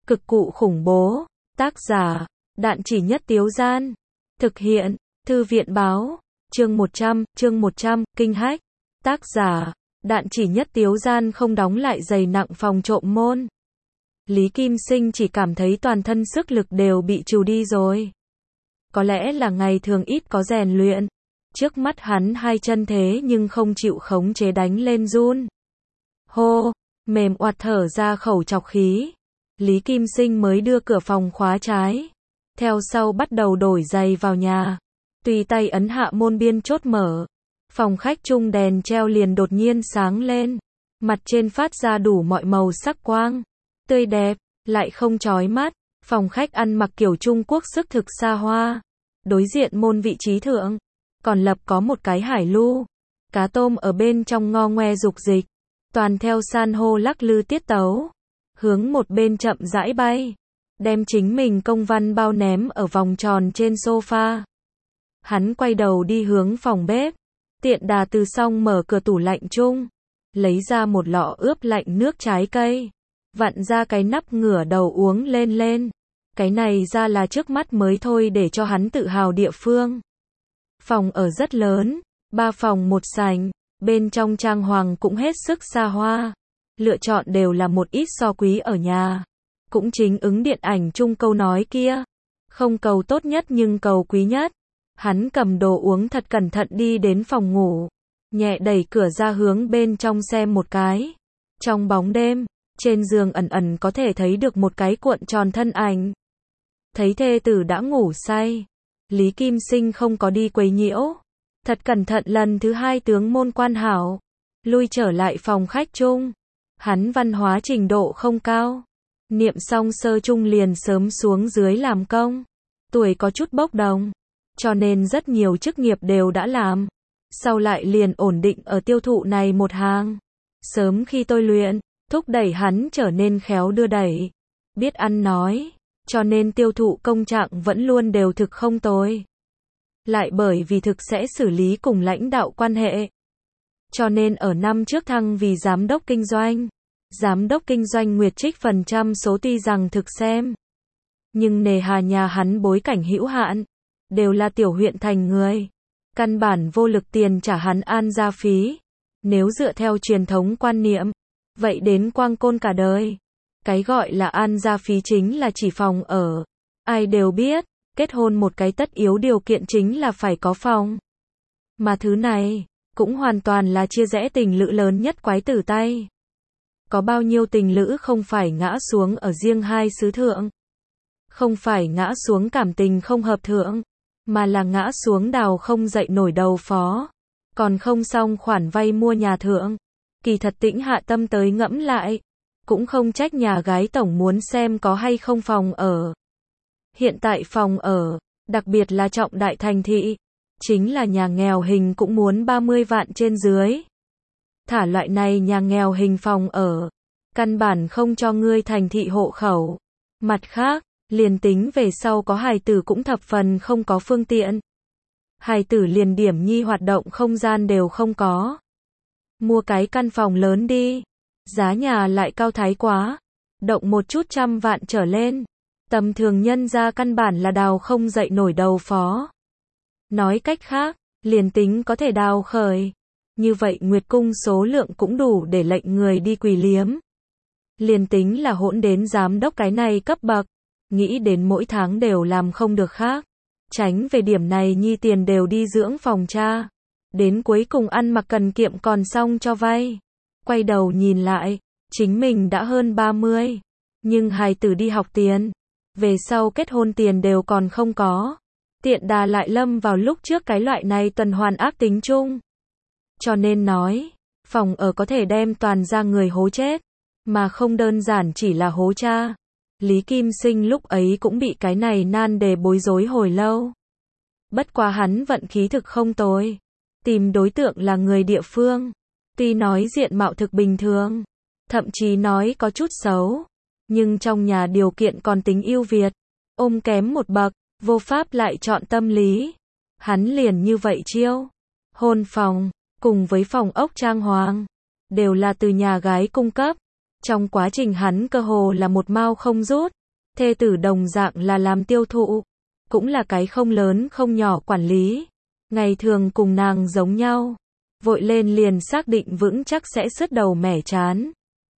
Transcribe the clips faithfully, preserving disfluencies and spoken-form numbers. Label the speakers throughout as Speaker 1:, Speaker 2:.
Speaker 1: Cực cụ khủng bố. Tác giả, Đạn Chỉ Nhất Tiếu Gian. Thực hiện, Thư viện Báo. Chương một trăm, chương một trăm, Kinh Hách. Tác giả, Đạn Chỉ Nhất Tiếu Gian không đóng lại dày nặng phòng trộm môn. Lý Kim Sinh chỉ cảm thấy toàn thân sức lực đều bị trừ đi rồi. Có lẽ là ngày thường ít có rèn luyện. Trước mắt hắn hai chân thế nhưng không chịu khống chế đánh lên run. Hô, mềm oặt thở ra khẩu trọc khí. Lý Kim Sinh mới đưa cửa phòng khóa trái. Theo sau bắt đầu đổi giày vào nhà. Tùy tay ấn hạ môn biên chốt mở. Phòng khách chung đèn treo liền đột nhiên sáng lên. Mặt trên phát ra đủ mọi màu sắc quang. Tươi đẹp, lại không chói mắt. Phòng khách ăn mặc kiểu Trung Quốc sức thực xa hoa. Đối diện môn vị trí thượng. Còn lập có một cái hải lu. Cá tôm ở bên trong ngo ngoe dục dịch. Toàn theo san hô lắc lư tiết tấu. Hướng một bên chậm rãi bay. Đem chính mình công văn bao ném ở vòng tròn trên sofa. Hắn quay đầu đi hướng phòng bếp. Tiện đà từ xong mở cửa tủ lạnh chung. Lấy ra một lọ ướp lạnh nước trái cây. Vặn ra cái nắp ngửa đầu uống lên lên. Cái này ra là trước mắt mới thôi để cho hắn tự hào địa phương. Phòng ở rất lớn. Ba phòng một sảnh. Bên trong trang hoàng cũng hết sức xa hoa. Lựa chọn đều là một ít so quý ở nhà. Cũng chính ứng điện ảnh chung câu nói kia. Không cầu tốt nhất nhưng cầu quý nhất. Hắn cầm đồ uống thật cẩn thận đi đến phòng ngủ. Nhẹ đẩy cửa ra hướng bên trong xem một cái. Trong bóng đêm, trên giường ẩn ẩn có thể thấy được một cái cuộn tròn thân ảnh. Thấy thê tử đã ngủ say. Lý Kim Sinh không có đi quấy nhiễu. Thật cẩn thận lần thứ hai tướng môn quan hảo. Lui trở lại phòng khách chung. Hắn văn hóa trình độ không cao. Niệm xong sơ chung liền sớm xuống dưới làm công. Tuổi có chút bốc đồng. Cho nên rất nhiều chức nghiệp đều đã làm. Sau lại liền ổn định ở tiêu thụ này một hàng. Sớm khi tôi luyện, thúc đẩy hắn trở nên khéo đưa đẩy. Biết ăn nói. Cho nên tiêu thụ công trạng vẫn luôn đều thực không tồi. Lại bởi vì thực sẽ xử lý cùng lãnh đạo quan hệ. Cho nên ở năm trước thăng vì giám đốc kinh doanh. Giám đốc kinh doanh nguyệt trích phần trăm số tuy rằng thực xem. Nhưng nề hà nhà hắn bối cảnh hữu hạn. Đều là tiểu huyện thành người. Căn bản vô lực tiền trả hắn an gia phí. Nếu dựa theo truyền thống quan niệm. Vậy đến quang côn cả đời. Cái gọi là an gia phí chính là chỉ phòng ở. Ai đều biết. Kết hôn một cái tất yếu điều kiện chính là phải có phòng. Mà thứ này. Cũng hoàn toàn là chia rẽ tình lữ lớn nhất quái tử tay. Có bao nhiêu tình lữ không phải ngã xuống ở riêng hai xứ thượng. Không phải ngã xuống cảm tình không hợp thượng. Mà là ngã xuống đào không dậy nổi đầu phó. Còn không xong khoản vay mua nhà thượng. Kỳ thật tĩnh hạ tâm tới ngẫm lại. Cũng không trách nhà gái tổng muốn xem có hay không phòng ở. Hiện tại phòng ở, đặc biệt là trọng đại thành thị. Chính là nhà nghèo hình cũng muốn ba mươi vạn trên dưới. Thả loại này nhà nghèo hình phòng ở. Căn bản không cho ngươi thành thị hộ khẩu. Mặt khác, liền tính về sau có hài tử cũng thập phần không có phương tiện. Hài tử liền điểm nhi hoạt động không gian đều không có. Mua cái căn phòng lớn đi. Giá nhà lại cao thái quá. Động một chút trăm vạn trở lên. Tầm thường nhân ra căn bản là đào không dậy nổi đầu phó. Nói cách khác, liền tính có thể đào khởi. Như vậy Nguyệt Cung số lượng cũng đủ để lệnh người đi quỳ liếm. Liền tính là hỗn đến giám đốc cái này cấp bậc. Nghĩ đến mỗi tháng đều làm không được khác. Tránh về điểm này nhi tiền đều đi dưỡng phòng cha. Đến cuối cùng ăn mặc cần kiệm còn xong cho vay. Quay đầu nhìn lại, chính mình đã hơn ba mươi. Nhưng hài tử đi học tiền. Về sau kết hôn tiền đều còn không có. Tiện đà lại lâm vào lúc trước cái loại này tuần hoàn ác tính chung. Cho nên nói, phòng ở có thể đem toàn ra người hố chết. Mà không đơn giản chỉ là hố cha. Lý Kim Sinh lúc ấy cũng bị cái này nan đề bối rối hồi lâu. Bất quá hắn vận khí thực không tồi. Tìm đối tượng là người địa phương. Tuy nói diện mạo thực bình thường. Thậm chí nói có chút xấu. Nhưng trong nhà điều kiện còn tính ưu việt. Ôm kém một bậc. Vô pháp lại chọn tâm lý. Hắn liền như vậy chiêu. Hôn phòng. Cùng với phòng ốc trang hoàng. Đều là từ nhà gái cung cấp. Trong quá trình hắn cơ hồ là một mao không rút. thê tử đồng dạng là làm tiêu thụ, cũng là cái không lớn không nhỏ quản lý, ngày thường cùng nàng giống nhau, vội lên liền xác định vững chắc sẽ sứt đầu mẻ trán.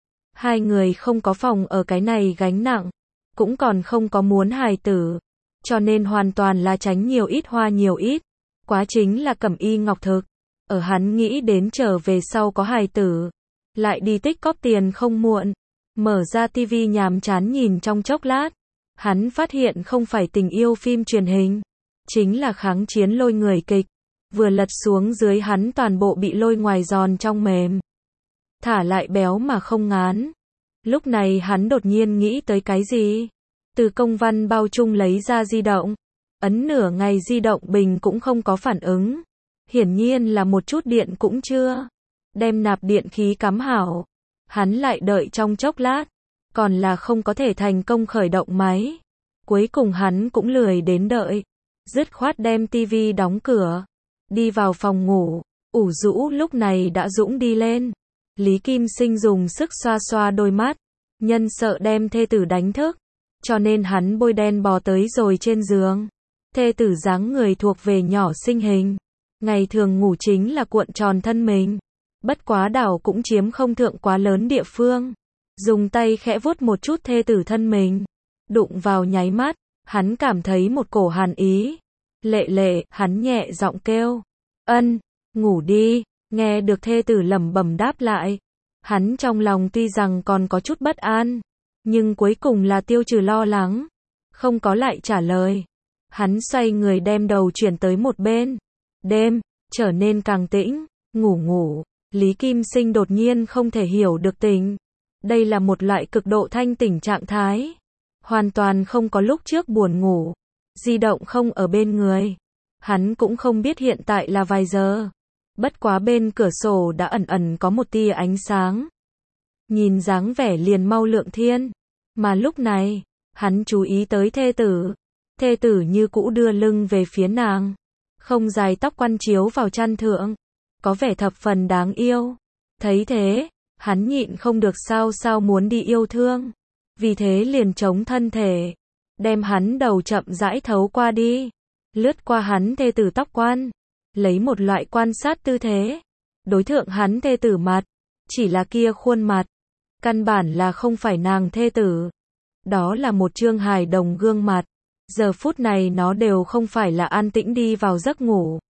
Speaker 1: Hai người không có phòng ở cái này gánh nặng, cũng còn không có muốn hài tử, cho nên hoàn toàn là tránh nhiều ít hoa nhiều ít, quá chính là cẩm y ngọc thực. Ở hắn nghĩ đến trở về sau có hài tử, lại đi tích cóp tiền không muộn, mở ra tivi nhàm chán nhìn trong chốc lát, hắn phát hiện không phải tình yêu phim truyền hình, chính là kháng chiến lôi người kịch, vừa lật xuống dưới hắn toàn bộ bị lôi ngoài giòn trong mềm, thả lại béo mà không ngán. Lúc này hắn đột nhiên nghĩ tới cái gì, từ công văn bao chung lấy ra di động, ấn nửa ngày di động bình cũng không có phản ứng, hiển nhiên là một chút điện cũng chưa, đem nạp điện khí cắm hảo, hắn lại đợi trong chốc lát, còn là không có thể thành công khởi động máy, cuối cùng hắn cũng lười đến đợi, dứt khoát đem tivi đóng cửa, đi vào phòng ngủ, ủ rũ lúc này đã dũng đi lên, Lý Kim Sinh dùng sức xoa xoa đôi mắt, nhân sợ đem thê tử đánh thức, cho nên hắn bôi đen bò tới rồi trên giường, thê tử dáng người thuộc về nhỏ xinh hình, ngày thường ngủ chính là cuộn tròn thân mình, bất quá đảo cũng chiếm không thượng quá lớn địa phương, dùng tay khẽ vuốt một chút thê tử thân mình, đụng vào nháy mắt, hắn cảm thấy một cổ hàn ý, lệ lệ, hắn nhẹ giọng kêu, ân, ngủ đi, nghe được thê tử lẩm bẩm đáp lại, hắn trong lòng tuy rằng còn có chút bất an, nhưng cuối cùng là tiêu trừ lo lắng, không có lại trả lời, hắn xoay người đem đầu chuyển tới một bên, đêm, trở nên càng tĩnh, ngủ ngủ, Lý Kim Sinh đột nhiên không thể hiểu được tình, đây là một loại cực độ thanh tỉnh trạng thái, hoàn toàn không có lúc trước buồn ngủ, di động không ở bên người, hắn cũng không biết hiện tại là vài giờ, bất quá bên cửa sổ đã ẩn ẩn có một tia ánh sáng, nhìn dáng vẻ liền mau lượng thiên, mà lúc này, hắn chú ý tới thê tử, thê tử như cũ đưa lưng về phía nàng, không dài tóc quăn chiếu vào chăn thượng, có vẻ thập phần đáng yêu, thấy thế, hắn nhịn không được sao sao muốn đi yêu thương, vì thế liền chống thân thể, đem hắn đầu chậm rãi thấu qua đi, lướt qua hắn thê tử tóc quan, lấy một loại quan sát tư thế, đối thượng hắn thê tử mặt, chỉ là kia khuôn mặt, căn bản là không phải nàng thê tử, đó là một trương hài đồng gương mặt, giờ phút này nó đều không phải là an tĩnh đi vào giấc ngủ,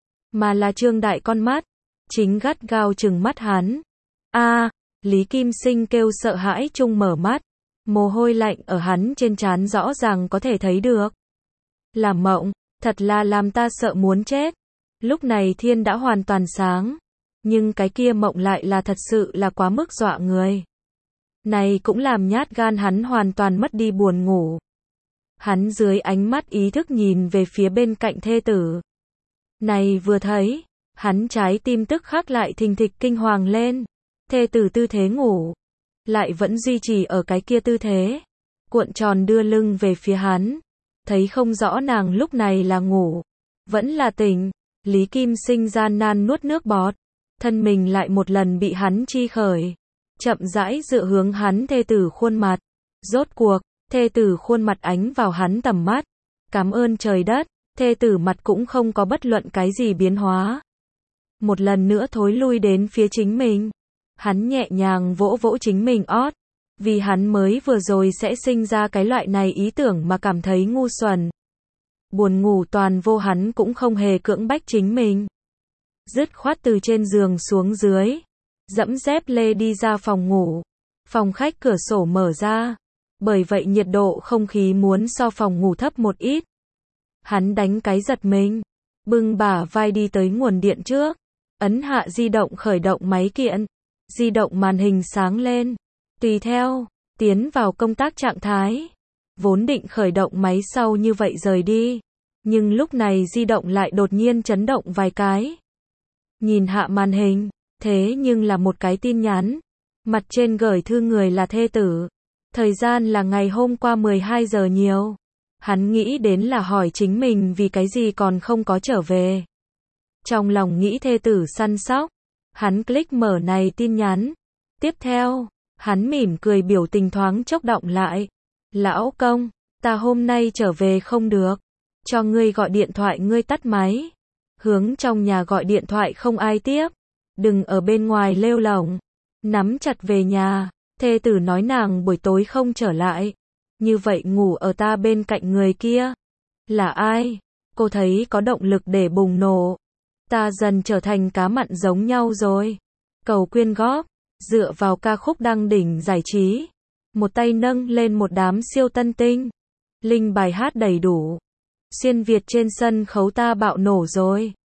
Speaker 1: mà là trương đại con mắt, chính gắt gao trừng mắt hắn. A, Lý Kim Sinh kêu sợ hãi chung mở mắt, mồ hôi lạnh ở hắn trên trán rõ ràng có thể thấy được. Là mộng, thật là làm ta sợ muốn chết. Lúc này thiên đã hoàn toàn sáng, nhưng cái kia mộng lại là thật sự là quá mức dọa người. Này cũng làm nhát gan hắn hoàn toàn mất đi buồn ngủ. Hắn dưới ánh mắt ý thức nhìn về phía bên cạnh thê tử. Này vừa thấy, hắn trái tim tức khắc lại thình thịch kinh hoàng lên. Thê tử tư thế ngủ, lại vẫn duy trì ở cái kia tư thế, cuộn tròn đưa lưng về phía hắn, thấy không rõ nàng lúc này là ngủ, vẫn là tỉnh. Lý Kim Sinh gian nan nuốt nước bọt, thân mình lại một lần bị hắn chi khởi, chậm rãi dựa hướng hắn thê tử khuôn mặt, rốt cuộc, thê tử khuôn mặt ánh vào hắn tầm mắt, cảm ơn trời đất, thê tử mặt cũng không có bất luận cái gì biến hóa, một lần nữa thối lui đến phía chính mình. Hắn nhẹ nhàng vỗ vỗ chính mình ót, vì hắn mới vừa rồi sẽ sinh ra cái loại này ý tưởng mà cảm thấy ngu xuẩn. Buồn ngủ toàn vô hắn cũng không hề cưỡng bách chính mình. Dứt khoát từ trên giường xuống dưới, dẫm dép lê đi ra phòng ngủ. Phòng khách cửa sổ mở ra, bởi vậy nhiệt độ không khí muốn so phòng ngủ thấp một ít. Hắn đánh cái giật mình, bưng bả vai đi tới nguồn điện trước, ấn hạ di động khởi động máy kiện. Di động màn hình sáng lên, tùy theo, tiến vào công tác trạng thái. Vốn định khởi động máy sau như vậy rời đi, nhưng lúc này di động lại đột nhiên chấn động vài cái. Nhìn hạ màn hình, thế nhưng là một cái tin nhắn. Mặt trên gửi thư người là thê tử. Thời gian là ngày hôm qua mười hai giờ nhiều. Hắn nghĩ đến là hỏi chính mình vì cái gì còn không có trở về. Trong lòng nghĩ thê tử săn sóc. Hắn click mở này tin nhắn. Tiếp theo, hắn mỉm cười biểu tình thoáng chốc động lại. Lão công, ta hôm nay trở về không được. Cho ngươi gọi điện thoại ngươi tắt máy. Hướng trong nhà gọi điện thoại không ai tiếp. Đừng ở bên ngoài lêu lổng. Nắm chặt về nhà. Thê tử nói nàng buổi tối không trở lại. Như vậy ngủ ở ta bên cạnh người kia. Là ai? Cô thấy có động lực để bùng nổ. Ta dần trở thành cá mặn giống nhau rồi. Cầu quyên góp. Dựa vào ca khúc đăng đỉnh giải trí. Một tay nâng lên một đám siêu tân tinh. Linh bài hát đầy đủ. Xuyên Việt trên sân khấu ta bạo nổ rồi.